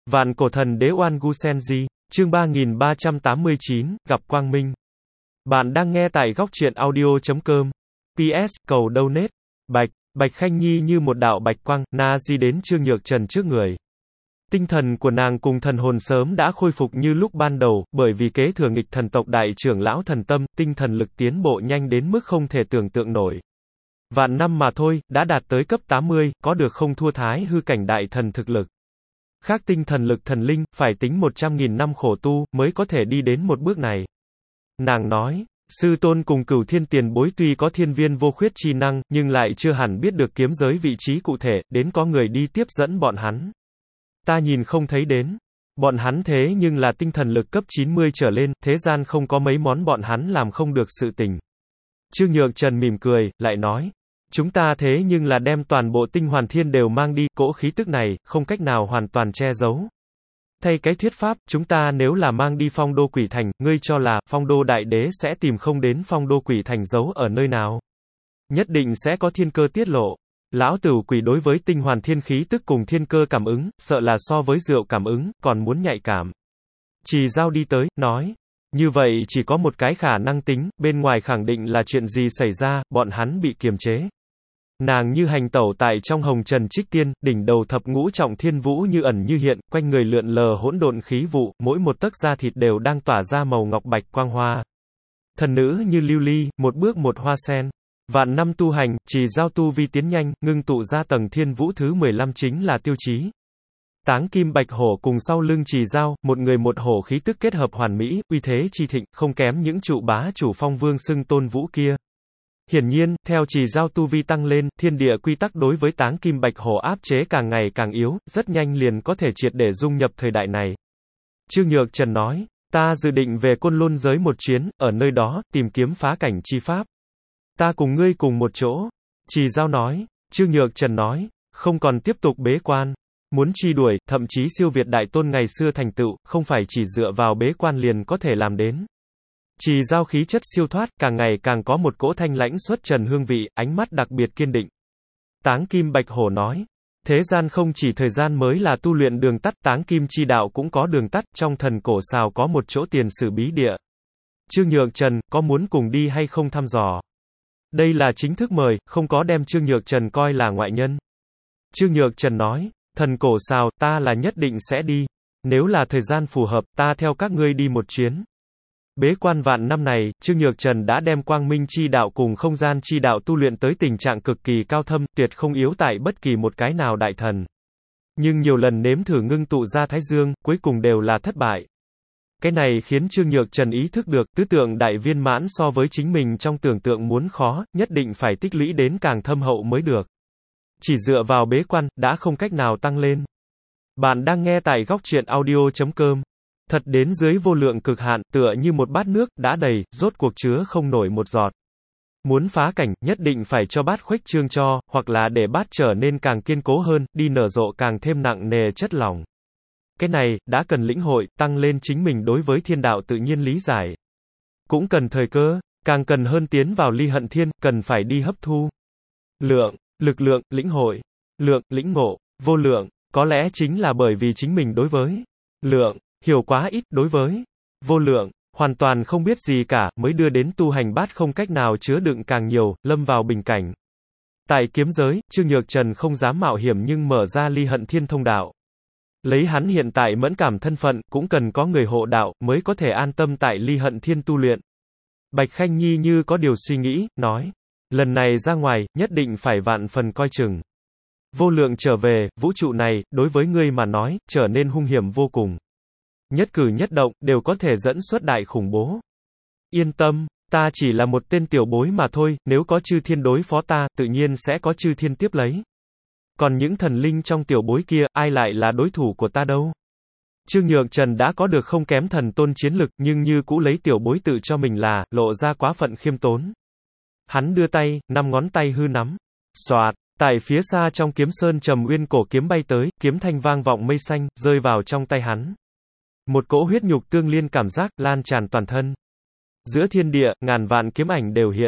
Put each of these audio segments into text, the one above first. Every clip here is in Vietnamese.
Vạn cổ thần đế Oan Gu Senji, chương 3389, gặp Quang Minh. Bạn đang nghe tại góc truyện audio.com. PS, cầu donate. Bạch Khanh Nhi như một đạo bạch quang, na di đến Trương Nhược Trần trước người. Tinh thần của nàng cùng thần hồn sớm đã khôi phục như lúc ban đầu, bởi vì kế thừa nghịch thần tộc đại trưởng lão thần tâm, tinh thần lực tiến bộ nhanh đến mức không thể tưởng tượng nổi. Vạn năm mà thôi, đã đạt tới cấp 80, có được không thua Thái hư cảnh đại thần thực lực. Khác tinh thần lực thần linh, phải tính 100.000 năm khổ tu, mới có thể đi đến một bước này. Nàng nói, sư tôn cùng Cửu Thiên tiền bối tuy có thiên viên vô khuyết chi năng, nhưng lại chưa hẳn biết được kiếm giới vị trí cụ thể, đến có người đi tiếp dẫn bọn hắn. Ta nhìn không thấy đến. Bọn hắn thế nhưng là tinh thần lực cấp 90 trở lên, thế gian không có mấy món bọn hắn làm không được sự tình. Trương Nhược Trần mỉm cười, lại nói, chúng ta thế nhưng là đem toàn bộ tinh hoàn thiên đều mang đi, cỗ khí tức này, không cách nào hoàn toàn che giấu. Thay cái thuyết pháp, chúng ta nếu là mang đi phong đô quỷ thành, ngươi cho là, phong đô đại đế sẽ tìm không đến phong đô quỷ thành giấu ở nơi nào. Nhất định sẽ có thiên cơ tiết lộ. Lão Tửu Quỷ đối với tinh hoàn thiên khí tức cùng thiên cơ cảm ứng, sợ là so với rượu cảm ứng, còn muốn nhạy cảm. Trì Giao đi tới, nói. Như vậy chỉ có một cái khả năng tính, bên ngoài khẳng định là chuyện gì xảy ra, bọn hắn bị kiềm chế. Nàng như hành tẩu tại trong hồng trần trích tiên, đỉnh đầu thập ngũ trọng thiên vũ như ẩn như hiện, quanh người lượn lờ hỗn độn khí vụ, mỗi một tấc da thịt đều đang tỏa ra màu ngọc bạch quang hoa. Thần nữ như lưu ly, một bước một hoa sen. Vạn năm tu hành, Trì Giao tu vi tiến nhanh, ngưng tụ ra tầng thiên vũ thứ 15 chính là tiêu chí. Táng kim bạch hổ cùng sau lưng Trì Giao, một người một hổ khí tức kết hợp hoàn mỹ, uy thế chi thịnh, không kém những trụ bá chủ phong vương xưng tôn vũ kia. Hiển nhiên, theo Trì Giao tu vi tăng lên, thiên địa quy tắc đối với táng kim bạch hổ áp chế càng ngày càng yếu, rất nhanh liền có thể triệt để dung nhập thời đại này. Trương Nhược Trần nói, ta dự định về Côn Lôn giới một chuyến, ở nơi đó, tìm kiếm phá cảnh chi pháp. Ta cùng ngươi cùng một chỗ. Trì Giao nói. Trương Nhược Trần nói, không còn tiếp tục bế quan. Muốn truy đuổi, thậm chí siêu việt đại tôn ngày xưa thành tựu, không phải chỉ dựa vào bế quan liền có thể làm đến. Trì Giao khí chất siêu thoát, càng ngày càng có một cỗ thanh lãnh xuất trần hương vị, ánh mắt đặc biệt kiên định. Táng kim bạch hổ nói, thế gian không chỉ thời gian mới là tu luyện đường tắt, táng kim chi đạo cũng có đường tắt, trong thần cổ xào có một chỗ tiền sử bí địa. Trương Nhược Trần, có muốn cùng đi hay không thăm dò? Đây là chính thức mời, không có đem Trương Nhược Trần coi là ngoại nhân. Trương Nhược Trần nói, thần cổ xào, ta là nhất định sẽ đi. Nếu là thời gian phù hợp, ta theo các ngươi đi một chuyến. Bế quan vạn năm này, Trương Nhược Trần đã đem quang minh chi đạo cùng không gian chi đạo tu luyện tới tình trạng cực kỳ cao thâm, tuyệt không yếu tại bất kỳ một cái nào đại thần. Nhưng nhiều lần nếm thử ngưng tụ ra Thái Dương, cuối cùng đều là thất bại. Cái này khiến Trương Nhược Trần ý thức được, tứ tượng đại viên mãn so với chính mình trong tưởng tượng muốn khó, nhất định phải tích lũy đến càng thâm hậu mới được. Chỉ dựa vào bế quan, đã không cách nào tăng lên. Bạn đang nghe tại góc truyện audio.com. Thật đến dưới vô lượng cực hạn, tựa như một bát nước, đã đầy, rốt cuộc chứa không nổi một giọt. Muốn phá cảnh, nhất định phải cho bát khuếch trương cho, hoặc là để bát trở nên càng kiên cố hơn, đi nở rộ càng thêm nặng nề chất lỏng. Cái này, đã cần lĩnh hội, tăng lên chính mình đối với thiên đạo tự nhiên lý giải. Cũng cần thời cơ, càng cần hơn tiến vào ly hận thiên, cần phải đi hấp thu. Lượng, lực lượng, lĩnh hội. Lượng, lĩnh ngộ. Vô lượng, có lẽ chính là bởi vì chính mình đối với lượng, hiểu quá ít, đối với vô lượng, hoàn toàn không biết gì cả, mới đưa đến tu hành bát không cách nào chứa đựng càng nhiều, lâm vào bình cảnh. Tại kiếm giới, Trương Nhược Trần không dám mạo hiểm nhưng mở ra ly hận thiên thông đạo. Lấy hắn hiện tại mẫn cảm thân phận, cũng cần có người hộ đạo, mới có thể an tâm tại ly hận thiên tu luyện. Bạch Khanh Nhi như có điều suy nghĩ, nói, lần này ra ngoài, nhất định phải vạn phần coi chừng. Vô lượng trở về, vũ trụ này, đối với ngươi mà nói, trở nên hung hiểm vô cùng. Nhất cử nhất động, đều có thể dẫn xuất đại khủng bố. Yên tâm, ta chỉ là một tên tiểu bối mà thôi, nếu có chư thiên đối phó ta, tự nhiên sẽ có chư thiên tiếp lấy. Còn những thần linh trong tiểu bối kia, ai lại là đối thủ của ta đâu? Trương Nhược Trần đã có được không kém thần tôn chiến lực, nhưng như cũ lấy tiểu bối tự cho mình là, lộ ra quá phận khiêm tốn. Hắn đưa tay, 5 ngón tay hư nắm. Xoạt, tại phía xa trong kiếm sơn trầm uyên cổ kiếm bay tới, kiếm thanh vang vọng mây xanh, rơi vào trong tay hắn. Một cỗ huyết nhục tương liên cảm giác, lan tràn toàn thân. Giữa thiên địa, ngàn vạn kiếm ảnh đều hiện.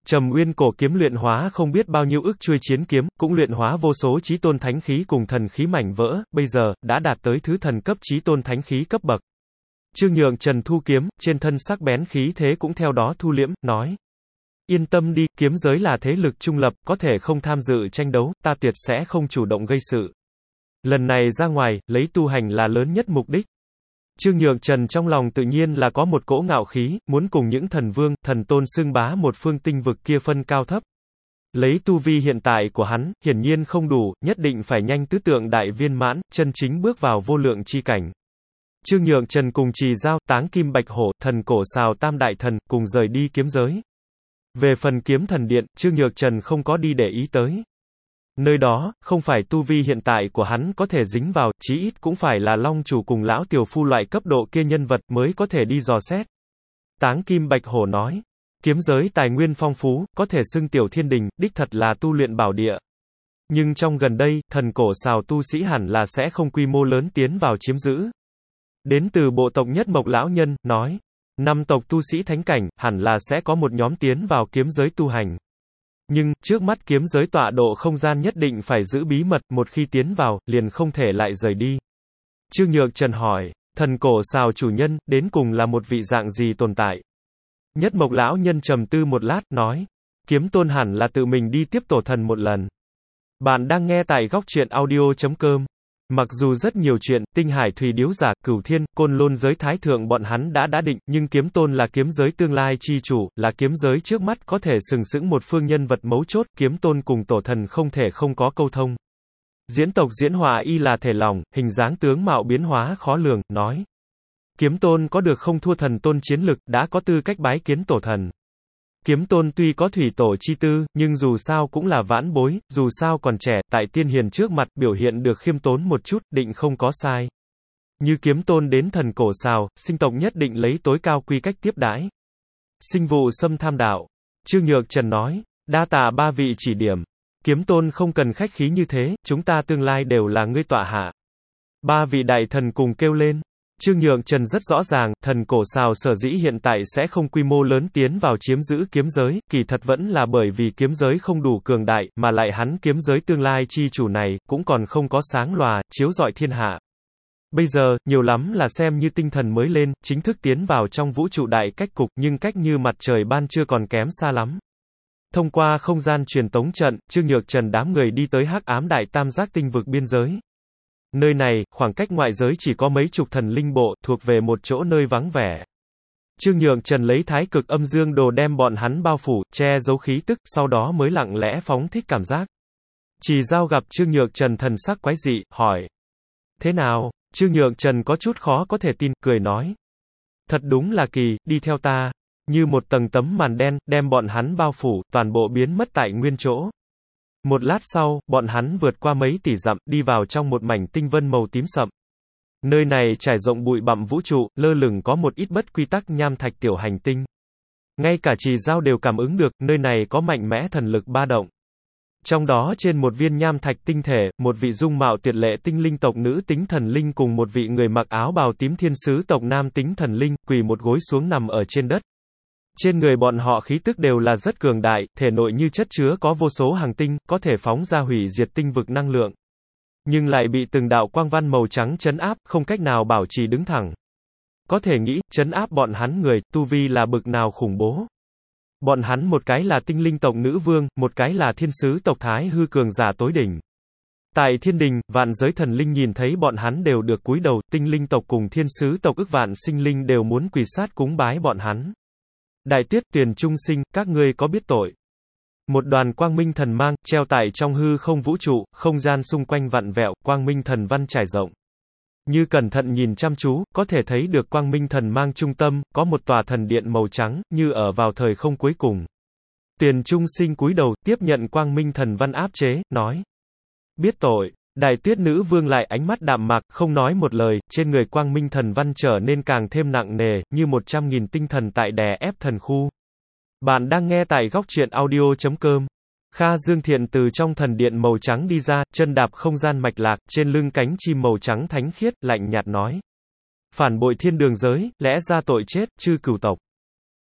Trầm Uyên cổ kiếm luyện hóa không biết bao nhiêu ức chuôi chiến kiếm, cũng luyện hóa vô số chí tôn thánh khí cùng thần khí mảnh vỡ, bây giờ, đã đạt tới thứ thần cấp chí tôn thánh khí cấp bậc. Trương Nhượng Trần thu kiếm, trên thân sắc bén khí thế cũng theo đó thu liễm, nói. Yên tâm đi, kiếm giới là thế lực trung lập, có thể không tham dự tranh đấu, ta tuyệt sẽ không chủ động gây sự. Lần này ra ngoài, lấy tu hành là lớn nhất mục đích. Trương Nhượng Trần trong lòng tự nhiên là có một cỗ ngạo khí, muốn cùng những thần vương, thần tôn xưng bá một phương tinh vực kia phân cao thấp. Lấy tu vi hiện tại của hắn, hiển nhiên không đủ, nhất định phải nhanh tứ tượng đại viên mãn, chân chính bước vào vô lượng chi cảnh. Trương Nhượng Trần cùng Trì Giao, Táng Kim Bạch Hổ, Thần Cổ Sào Tam Đại Thần, cùng rời đi kiếm giới. Về phần kiếm thần điện, Trương Nhượng Trần không có đi để ý tới. Nơi đó, không phải tu vi hiện tại của hắn có thể dính vào, chí ít cũng phải là long chủ cùng lão tiểu phu loại cấp độ kia nhân vật mới có thể đi dò xét. Táng Kim Bạch Hổ nói, kiếm giới tài nguyên phong phú, có thể xưng tiểu thiên đình, đích thật là tu luyện bảo địa. Nhưng trong gần đây, Thần Cổ Sào tu sĩ hẳn là sẽ không quy mô lớn tiến vào chiếm giữ. Đến từ bộ tộc Nhất Mộc lão nhân, nói, 5 tộc tu sĩ thánh cảnh, hẳn là sẽ có một nhóm tiến vào kiếm giới tu hành. Nhưng, trước mắt kiếm giới tọa độ không gian nhất định phải giữ bí mật, một khi tiến vào, liền không thể lại rời đi. Trương Nhượng Trần hỏi, Thần Cổ Sào chủ nhân, đến cùng là một vị dạng gì tồn tại? Nhất Mộc lão nhân trầm tư một lát, nói, kiếm tôn hẳn là tự mình đi tiếp tổ thần một lần. Bạn đang nghe tại góc truyện audio.com. Mặc dù rất nhiều chuyện, Tinh Hải Thủy Điếu Giả, Cửu Thiên, Côn Lôn giới Thái Thượng bọn hắn đã định, nhưng kiếm tôn là kiếm giới tương lai chi chủ, là kiếm giới trước mắt có thể sừng sững một phương nhân vật mấu chốt, kiếm tôn cùng tổ thần không thể không có câu thông. Diễn tộc diễn hòa y là thể lòng, hình dáng tướng mạo biến hóa khó lường, nói. Kiếm tôn có được không thua thần tôn chiến lực, đã có tư cách bái kiến tổ thần. Kiếm tôn tuy có thủy tổ chi tư, nhưng dù sao cũng là vãn bối, dù sao còn trẻ, tại tiên hiền trước mặt biểu hiện được khiêm tốn một chút, định không có sai. Như kiếm tôn đến Thần Cổ Sào, sinh tộc nhất định lấy tối cao quy cách tiếp đãi. Sinh vụ xâm tham đạo. Trương Nhượng Trần nói, đa tạ ba vị chỉ điểm. Kiếm tôn không cần khách khí như thế, chúng ta tương lai đều là ngươi tọa hạ. Ba vị đại thần cùng kêu lên. Trương Nhượng Trần rất rõ ràng, Thần Cổ Sào sở dĩ hiện tại sẽ không quy mô lớn tiến vào chiếm giữ kiếm giới, kỳ thật vẫn là bởi vì kiếm giới không đủ cường đại, mà lại hắn kiếm giới tương lai chi chủ này, cũng còn không có sáng lòa, chiếu rọi thiên hạ. Bây giờ, nhiều lắm là xem như tinh thần mới lên, chính thức tiến vào trong vũ trụ đại cách cục, nhưng cách như mặt trời ban trưa còn kém xa lắm. Thông qua không gian truyền tống trận, Trương Nhượng Trần đám người đi tới Hắc Ám Đại Tam Giác tinh vực biên giới. Nơi này, khoảng cách ngoại giới chỉ có mấy chục thần linh bộ, thuộc về một chỗ nơi vắng vẻ. Trương Nhượng Trần lấy Thái Cực Âm Dương Đồ đem bọn hắn bao phủ, che giấu khí tức, sau đó mới lặng lẽ phóng thích cảm giác. Trì Giao gặp Trương Nhượng Trần thần sắc quái dị, hỏi. Thế nào? Trương Nhượng Trần có chút khó có thể tin, cười nói. Thật đúng là kỳ, đi theo ta. Như một tầng tấm màn đen, đem bọn hắn bao phủ, toàn bộ biến mất tại nguyên chỗ. Một lát sau, bọn hắn vượt qua mấy tỷ dặm, đi vào trong một mảnh tinh vân màu tím sậm. Nơi này trải rộng bụi bặm vũ trụ, lơ lửng có một ít bất quy tắc nham thạch tiểu hành tinh. Ngay cả Trì Giao đều cảm ứng được, nơi này có mạnh mẽ thần lực ba động. Trong đó trên một viên nham thạch tinh thể, một vị dung mạo tuyệt lệ tinh linh tộc nữ tính thần linh cùng một vị người mặc áo bào tím thiên sứ tộc nam tính thần linh, quỳ một gối xuống nằm ở trên đất. Trên người bọn họ khí tức đều là rất cường đại, thể nội như chất chứa có vô số hành tinh, có thể phóng ra hủy diệt tinh vực năng lượng. Nhưng lại bị từng đạo quang văn màu trắng trấn áp, không cách nào bảo trì đứng thẳng. Có thể nghĩ, trấn áp bọn hắn người, tu vi là bực nào khủng bố. Bọn hắn một cái là tinh linh tộc nữ vương, một cái là thiên sứ tộc thái hư cường giả tối đỉnh. Tại thiên đình, vạn giới thần linh nhìn thấy bọn hắn đều được cúi đầu, tinh linh tộc cùng thiên sứ tộc ức vạn sinh linh đều muốn quỳ sát cúng bái bọn hắn. Đại tiết Tuyền Trung Sinh, các ngươi có biết tội. Một đoàn quang minh thần mang, treo tại trong hư không vũ trụ, không gian xung quanh vặn vẹo, quang minh thần văn trải rộng. Như cẩn thận nhìn chăm chú, có thể thấy được quang minh thần mang trung tâm, có một tòa thần điện màu trắng, như ở vào thời không cuối cùng. Tuyền Trung Sinh cúi đầu, tiếp nhận quang minh thần văn áp chế, nói. Biết tội. Đại tuyết nữ vương lại ánh mắt đạm mạc, không nói một lời, trên người quang minh thần văn trở nên càng thêm nặng nề, như 100.000 tinh thần tại đè ép thần khu. Bạn đang nghe tại góc truyện audio.com. Kha Dương Thiện từ trong thần điện màu trắng đi ra, chân đạp không gian mạch lạc, trên lưng cánh chim màu trắng thánh khiết, lạnh nhạt nói. Phản bội thiên đường giới, lẽ ra tội chết, chư cửu tộc.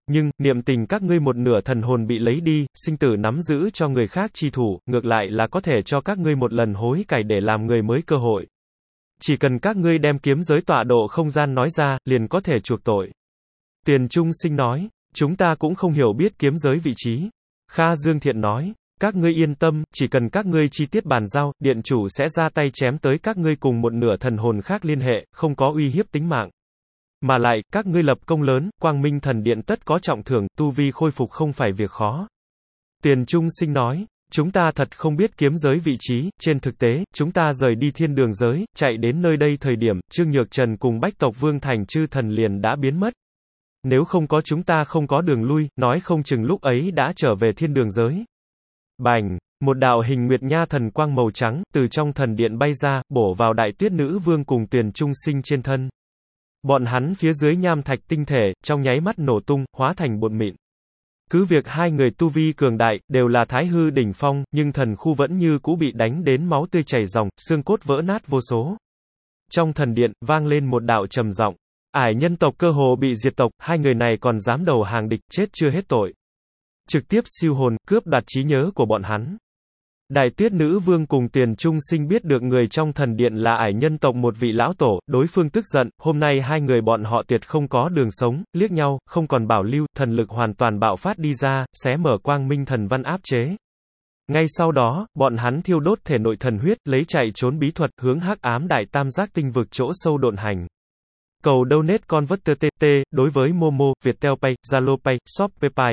Nhưng, niệm tình các ngươi một nửa thần hồn bị lấy đi, sinh tử nắm giữ cho người khác chi thủ, ngược lại là có thể cho các ngươi một lần hối cải để làm người mới cơ hội. Chỉ cần các ngươi đem kiếm giới tọa độ không gian nói ra, liền có thể chuộc tội. Tuyền Trung Sinh nói, chúng ta cũng không hiểu biết kiếm giới vị trí. Kha Dương Thiện nói, các ngươi yên tâm, chỉ cần các ngươi chi tiết bàn giao, điện chủ sẽ ra tay chém tới các ngươi cùng một nửa thần hồn khác liên hệ, không có uy hiếp tính mạng. Mà lại, các ngươi lập công lớn, Quang Minh Thần Điện tất có trọng thưởng, tu vi khôi phục không phải việc khó. Tuyền Trung Sinh nói, chúng ta thật không biết kiếm giới vị trí, trên thực tế, chúng ta rời đi thiên đường giới, chạy đến nơi đây thời điểm, Trương Nhược Trần cùng Bách tộc Vương Thành chư thần liền đã biến mất. Nếu không có chúng ta không có đường lui, nói không chừng lúc ấy đã trở về thiên đường giới. Bành, một đạo hình nguyệt nha thần quang màu trắng, từ trong thần điện bay ra, bổ vào Đại Tuyết Nữ Vương cùng Tuyền Trung Sinh trên thân. Bọn hắn phía dưới nham thạch tinh thể, trong nháy mắt nổ tung, hóa thành bột mịn. Cứ việc hai người tu vi cường đại, đều là thái hư đỉnh phong, nhưng thần khu vẫn như cũ bị đánh đến máu tươi chảy ròng, xương cốt vỡ nát vô số. Trong thần điện, vang lên một đạo trầm giọng. Ải nhân tộc cơ hồ bị diệt tộc, hai người này còn dám đầu hàng địch, chết chưa hết tội. Trực tiếp siêu hồn, cướp đoạt trí nhớ của bọn hắn. Đại Tuyết Nữ Vương cùng Tuyền Trung Sinh biết được người trong thần điện là ải nhân tộc một vị lão tổ, đối phương tức giận, hôm nay hai người bọn họ tuyệt không có đường sống, liếc nhau, không còn bảo lưu, thần lực hoàn toàn bạo phát đi ra, xé mở Quang Minh Thần Văn áp chế. Ngay sau đó, bọn hắn thiêu đốt thể nội thần huyết, lấy chạy trốn bí thuật, hướng hắc ám đại tam giác tinh vực chỗ sâu độn hành. Cầu donate converter TT, đối với Momo, Viettel Pay, Zalo Pay, Shopee Pay,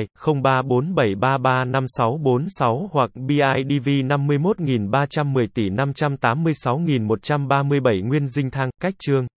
0347335646 hoặc BIDV 51.310 tỷ 586.137 Nguyên Dinh Thang, cách chương.